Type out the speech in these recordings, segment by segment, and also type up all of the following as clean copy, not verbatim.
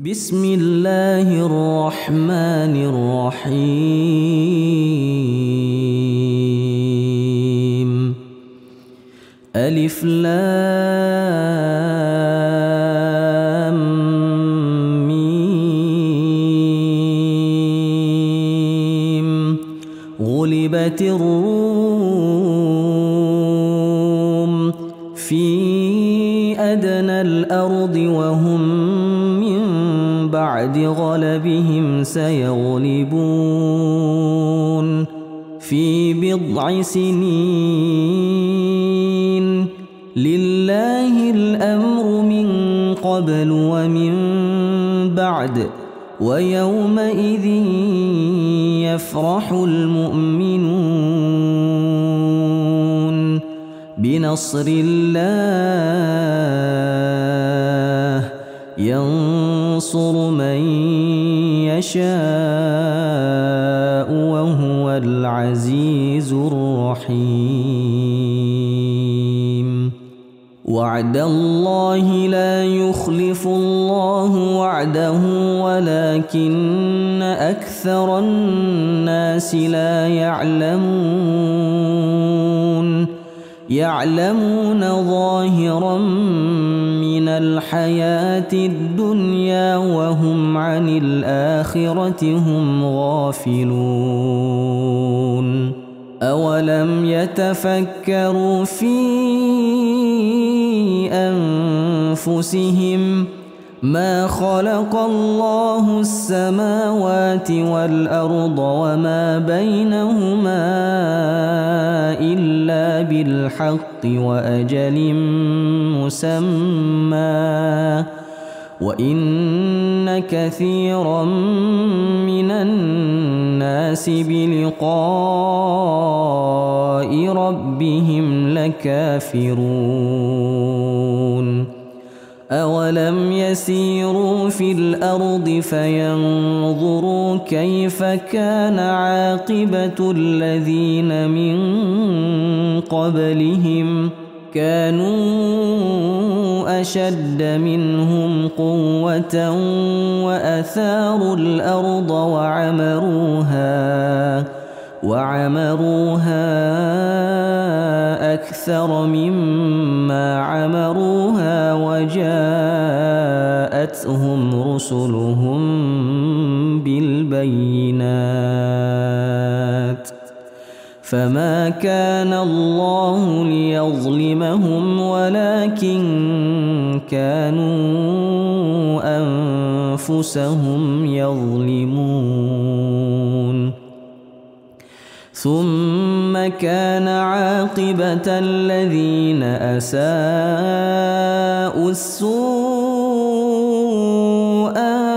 بسم الله الرحمن الرحيم. ألف لام ميم. غلبت الروم في أدنى الأرض وهم من بعد غلبهم سيغلبون في بضع سنين. لله الأمر من قبل ومن بعد ويومئذ يفرح المؤمنون بنصر الله ينصر من يشاء وهو العزيز الرحيم. وعد الله لا يخلف الله وعده ولكن أكثر الناس لا يعلمون ظاهرا من الحياة الدنيا وهم عن الآخرة هم غافلون. أولم يتفكروا في أنفسهم ما خلق الله السماوات والأرض وما بينهما إلا بالحق وأجل مسمى وإن كثيرا من الناس بلقاء ربهم لكافرون. أولم يسيروا في الأرض فينظروا كيف كان عاقبة الذين من قبلهم كانوا أشد منهم قوة وأثاروا الأرض وعمروها أكثر مما عمروها وجاءتهم رسلهم بالبينات فما كان الله ليظلمهم ولكن كانوا أنفسهم يظلمون. ثم كان عاقبة الذين أساءوا السوء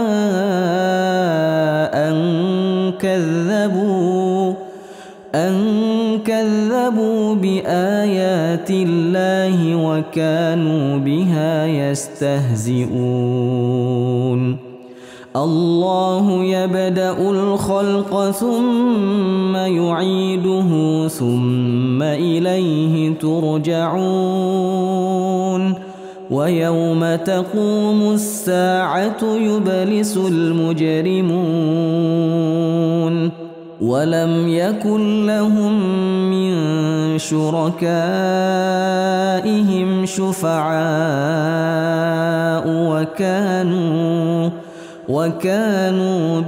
أن كذبوا بآيات الله وكانوا بها يستهزئون. الله يبدأ الخلق ثم يعيده ثم إليه ترجعون. ويوم تقوم الساعة يبلس المجرمون ولم يكن لهم من شركائهم شفعاء وكانوا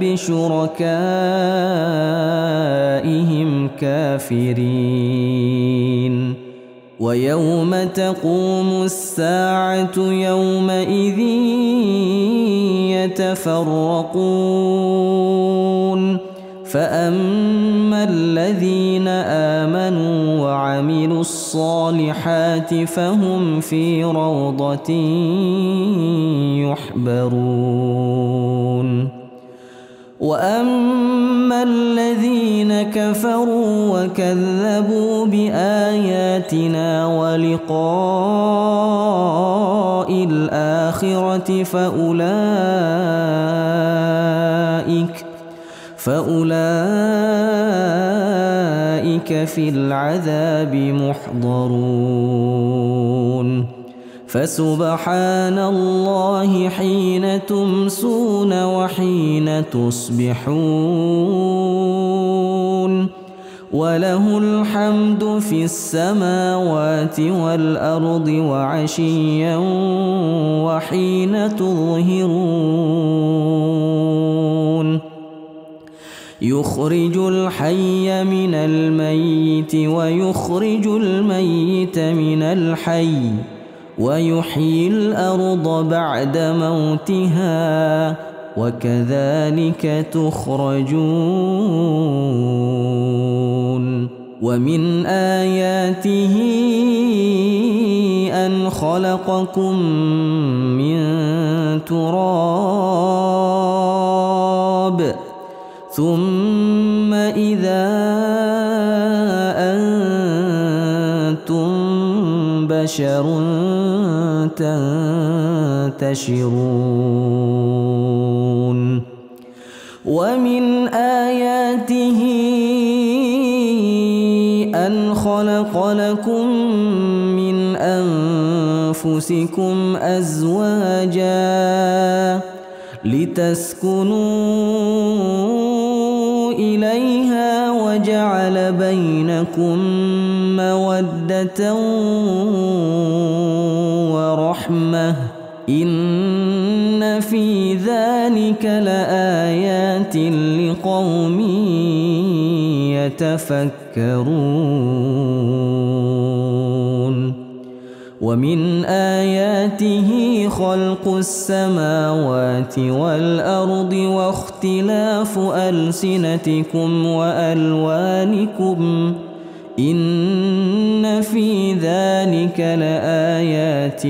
بشركائهم كافرين. ويوم تقوم الساعة يومئذ يتفرقون فأما الذين آمنوا وعملوا الصالحات فهم في روضة يحبرون. وأما الذين كفروا وكذبوا بآياتنا ولقاء الآخرة فأولئك في العذاب محضرون. فسبحان الله حين تمسون وحين تصبحون وله الحمد في السماوات والأرض وعشيا وحين تظهرون يخرج الحي من الميت ويخرج الميت من الحي ويحيي الأرض بعد موتها وكذلك تخرجون ومن آياته أن خلقكم من تراب ثم إذا أنتم بشر تنتشرون ومن آياته أن خلق لكم من أنفسكم أزواجا لتسكنوا إليها وجعل بينكم مودة ورحمة إن في ذلك لآيات لقوم يتفكرون ومن آياته خلق السماوات والأرض واختلاف ألسنتكم وألوانكم إن في ذلك لآيات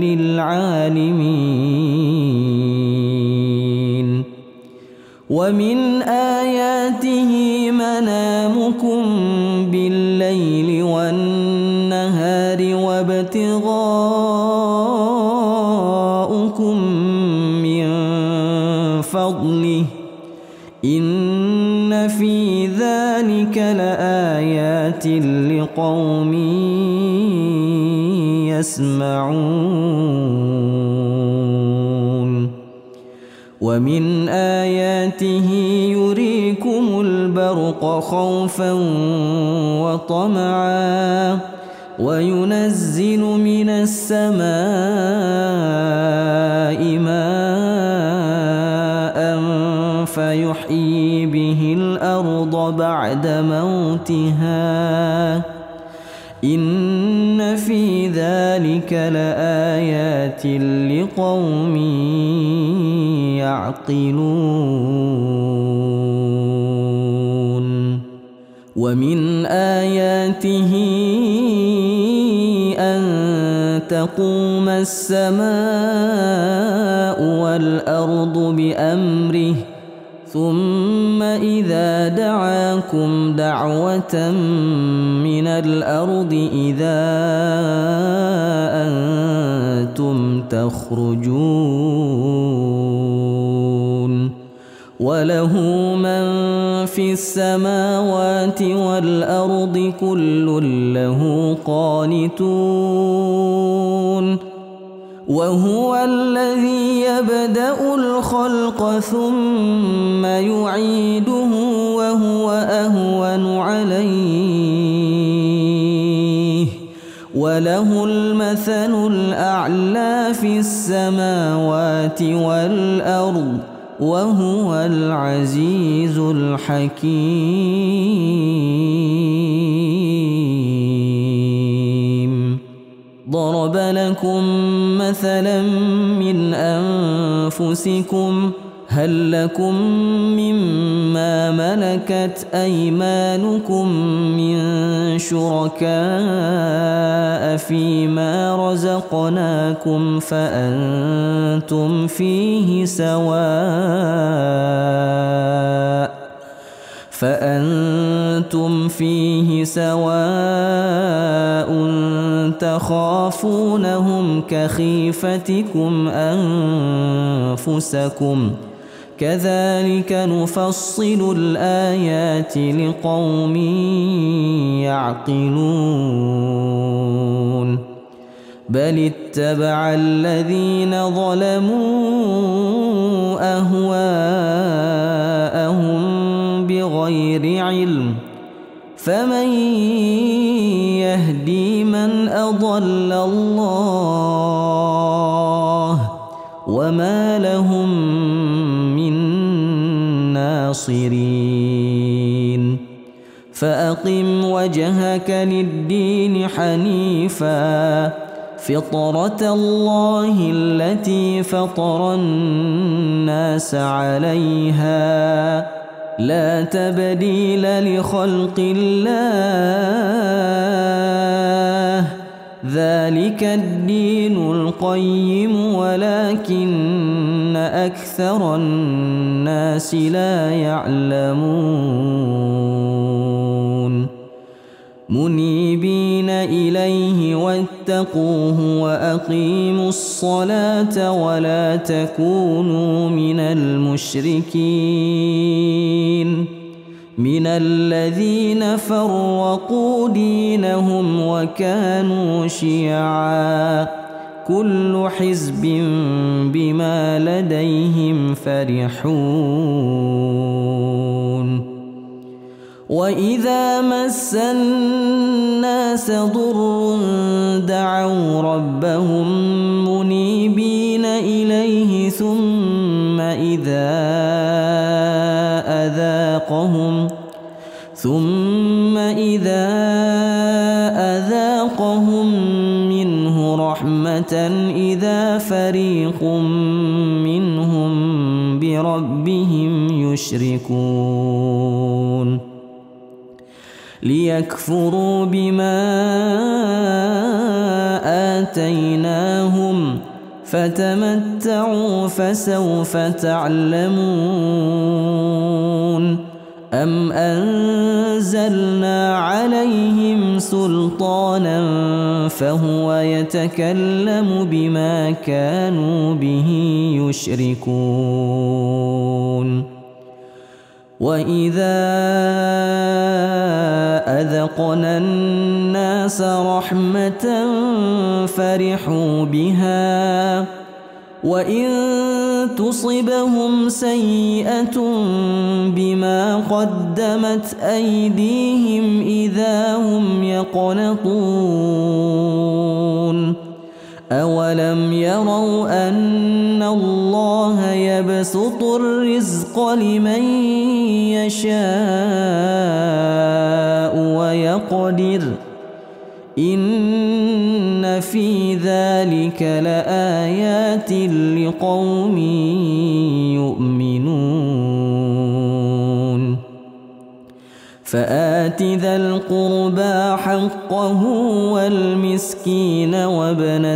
للعالمين ومن آياته منامكم بالليل والنهار وابتغاؤكم من فضله إن في ذلك لآيات لقوم يسمعون ومن آياته يريكم البرق خوفا وطمعا وينزل من السماء ماء فيحيي به الأرض بعد موتها إن في ذلك لآيات لقوم يعقلون ومن آياته أن تقوم السماء والأرض بأمره ثم إذا دعاكم دعوة من الأرض إذا أنتم تخرجون وله من في السماوات والأرض كل له قانتون وهو الذي يبدأ الخلق ثم يعيده وهو أهون عليه وله المثل الأعلى في السماوات والأرض وهو العزيز الحكيم ضرب لكم مثلا من أنفسكم هل لكم مما ملكت أيمانكم من شركاء فيما رزقناكم فأنتم فيه سواء تخافونهم كخيفتكم أنفسكم كذلك نفصل الآيات لقوم يعقلون بل اتبع الذين ظلموا أهواءهم بغير علم فمن يهدي من أضل الله وما لهم من ناصرين فأقم وجهك للدين حنيفا فطرة الله التي فطر الناس عليها لا تبديل لخلق الله ذلك الدين القيم ولكن أكثر الناس لا يعلمون منيبين إليه واتقوه وأقيموا الصلاة ولا تكونوا من المشركين من الذين فرقوا دينهم وكانوا شيعا كل حزب بما لديهم فرحون وإذا مس الناس ضر دعوا ربهم منيبين إليه ثم إذا أذاقهم منه رحمة إذا فريق منهم بربهم يشركون ليكفروا بما آتيناهم فتمتعوا فسوف تعلمون أم أنزلنا عليهم سلطانا فهو يتكلم بما كانوا به يشركون وإذا أذقنا الناس رحمة فرحوا بها وإن تصبهم سيئة بما قدمت أيديهم إذا هم يقنطون أولم يروا أن الله يبسط الرزق لمن يشاء ويقدر إن في ذلك لآيات لقوم يؤمنون فآت ذا القربى حقه والمسكين وابن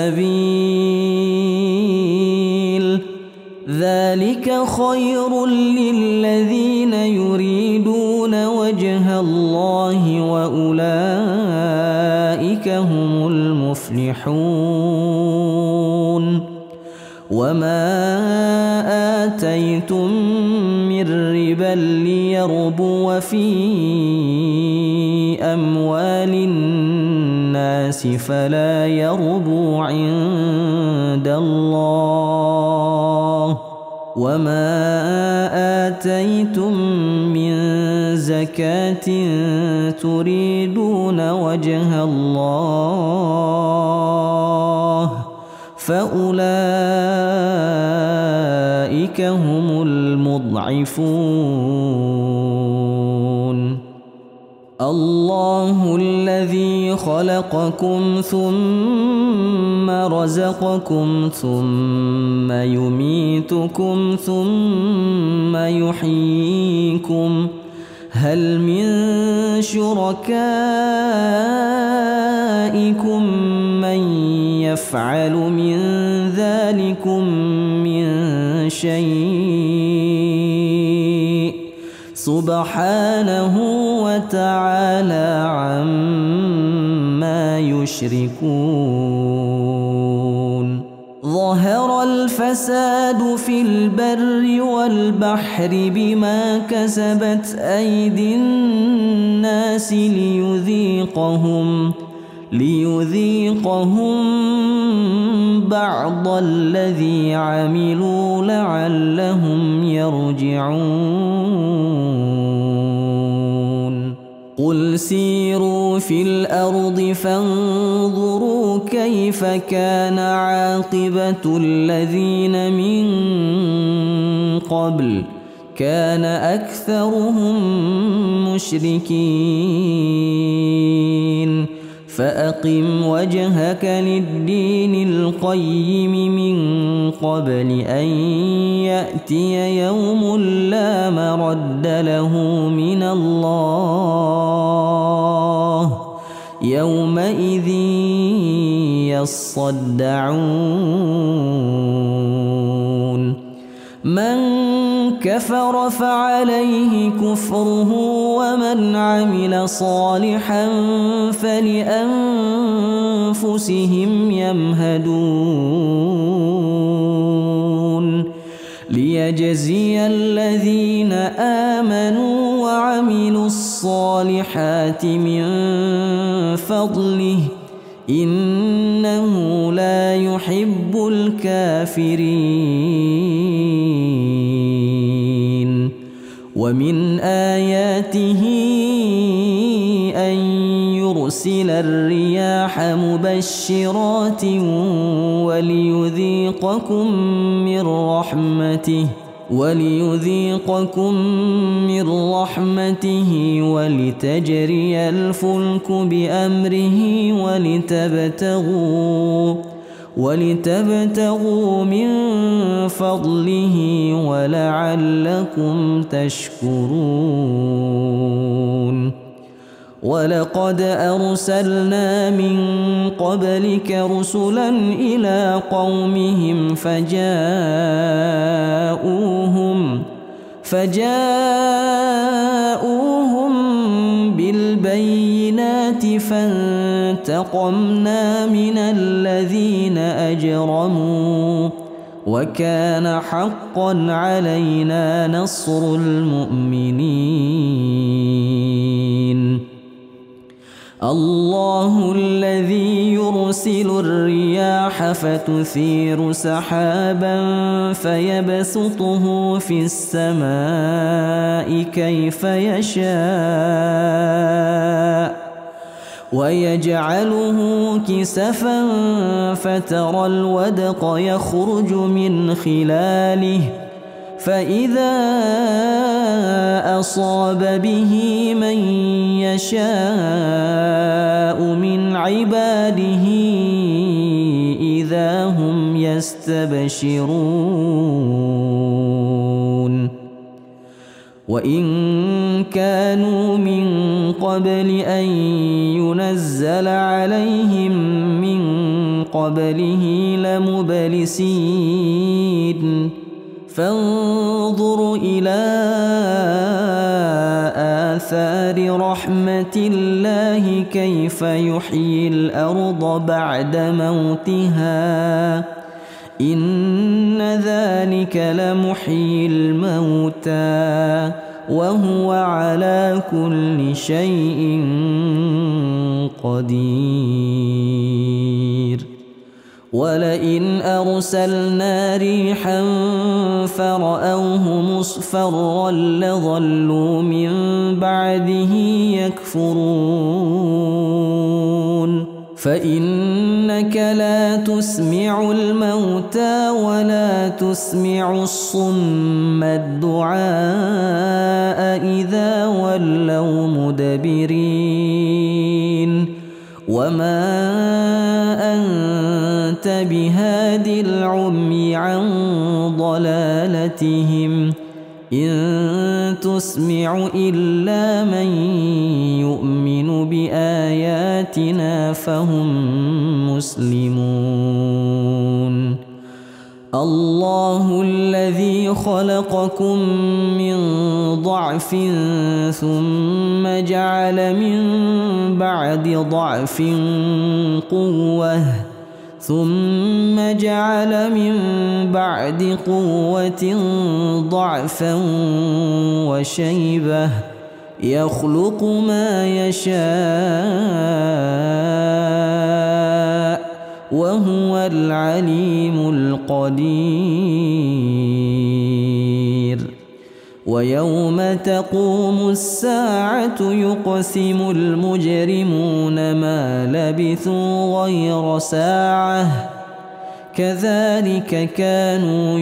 السبيل ذلك خير للذين يريدون وجه الله وأولئك هم المفلحون وما آتيتم من ربا ليربو في أموال الناس فلا يربو عند الله وما آتيتم من زكاة تريدون وجه الله فأولئك هم المضعفون الله الذي خلقكم ثم رزقكم ثم يميتكم ثم يحييكم هل من شركائكم من يفعل من ذلكم من شيء سبحانه وتعالى عما يشركون ظهر الفساد في البر والبحر بما كسبت أيدي الناس ليذيقهم بعض الذي عملوا لعلهم يرجعون قل سيروا في الأرض فانظروا كيف كان عاقبة الذين من قبل كان أكثرهم مشركين فأقم وجهك للدين القيم من قبل أن يأتي يوم لا مرد له من الله يومئذ يصدعون من كفر فعليه كفره ومن عمل صالحا فلأنفسهم يمهدون ليجزي الذين آمنوا وعملوا الصالحات من فضله إنه لا يحب الكافرين ومن آياته أن يرسل الرياح مبشرات وليذيقكم من رحمته ولتجري الفلك بأمره ولتبتغوا من فضله ولعلكم تشكرون ولقد أرسلنا من قبلك رسلا إلى قومهم فجاءوهم بالبينات فانتقمنا من الذين أجرموا وكان حقا علينا نصر المؤمنين الله الذي يرسل الرياح فتثير سحابا فيبسطه في السماء كيف يشاء ويجعله كسفا فترى الودق يخرج من خلاله فإذا أصاب به من يشاء من عباده إذا هم يستبشرون وإن كانوا من قبل أن ينزل عليهم من قبله لمبلسين فانظر إلى آثار رحمة الله كيف يحيي الأرض بعد موتها إن ذلك لمحيي الموتى وهو على كل شيء قدير ولئن أرسلنا ريحا فرأوه مصفرا لظلوا من بعده يكفرون فإنك لا تسمع الموتى ولا تسمع الصم الدعاء إذا ولوا مدبرين وما أنت بهاد العمي عن ضلالتهم إن تسمع إلا من يؤمن بآياتنا فهم مسلمون الله الذي خلقكم من ضعف ثم جعل من بعد ضعف قوة ثم جعل من بعد قوة ضعفا وشيبة يخلق ما يشاء وهو العليم القدير ويوم تقوم الساعة يقسم المجرمون ما لبثوا غير ساعة كذلك كانوا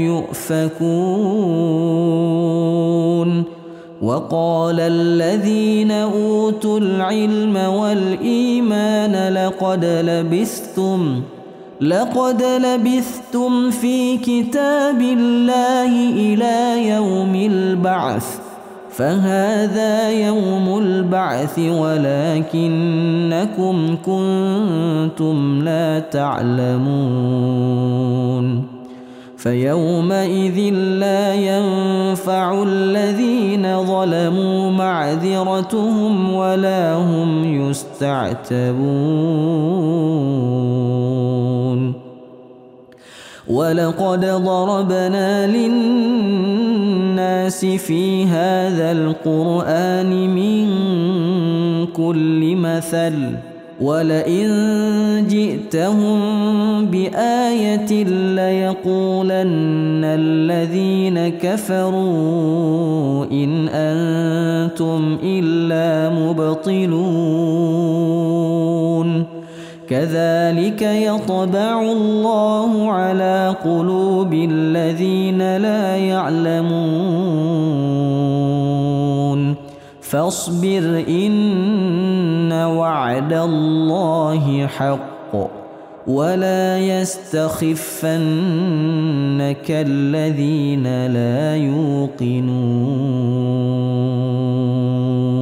يؤفكون وقال الذين أوتوا العلم والإيمان لقد لبثتم في كتاب الله إلى يوم البعث فهذا يوم البعث ولكنكم كنتم لا تعلمون فيومئذ لا ينفع الذين ظلموا معذرتهم ولا هم يستعتبون ولقد ضربنا للناس في هذا القرآن من كل مثل ولئن جئتهم بآية ليقولن الذين كفروا إن أنتم إلا مبطلون كذلك يطبع الله على قلوب الذين لا يعلمون فاصبر إن وعد الله حق ولا يستخفنك الذين لا يوقنون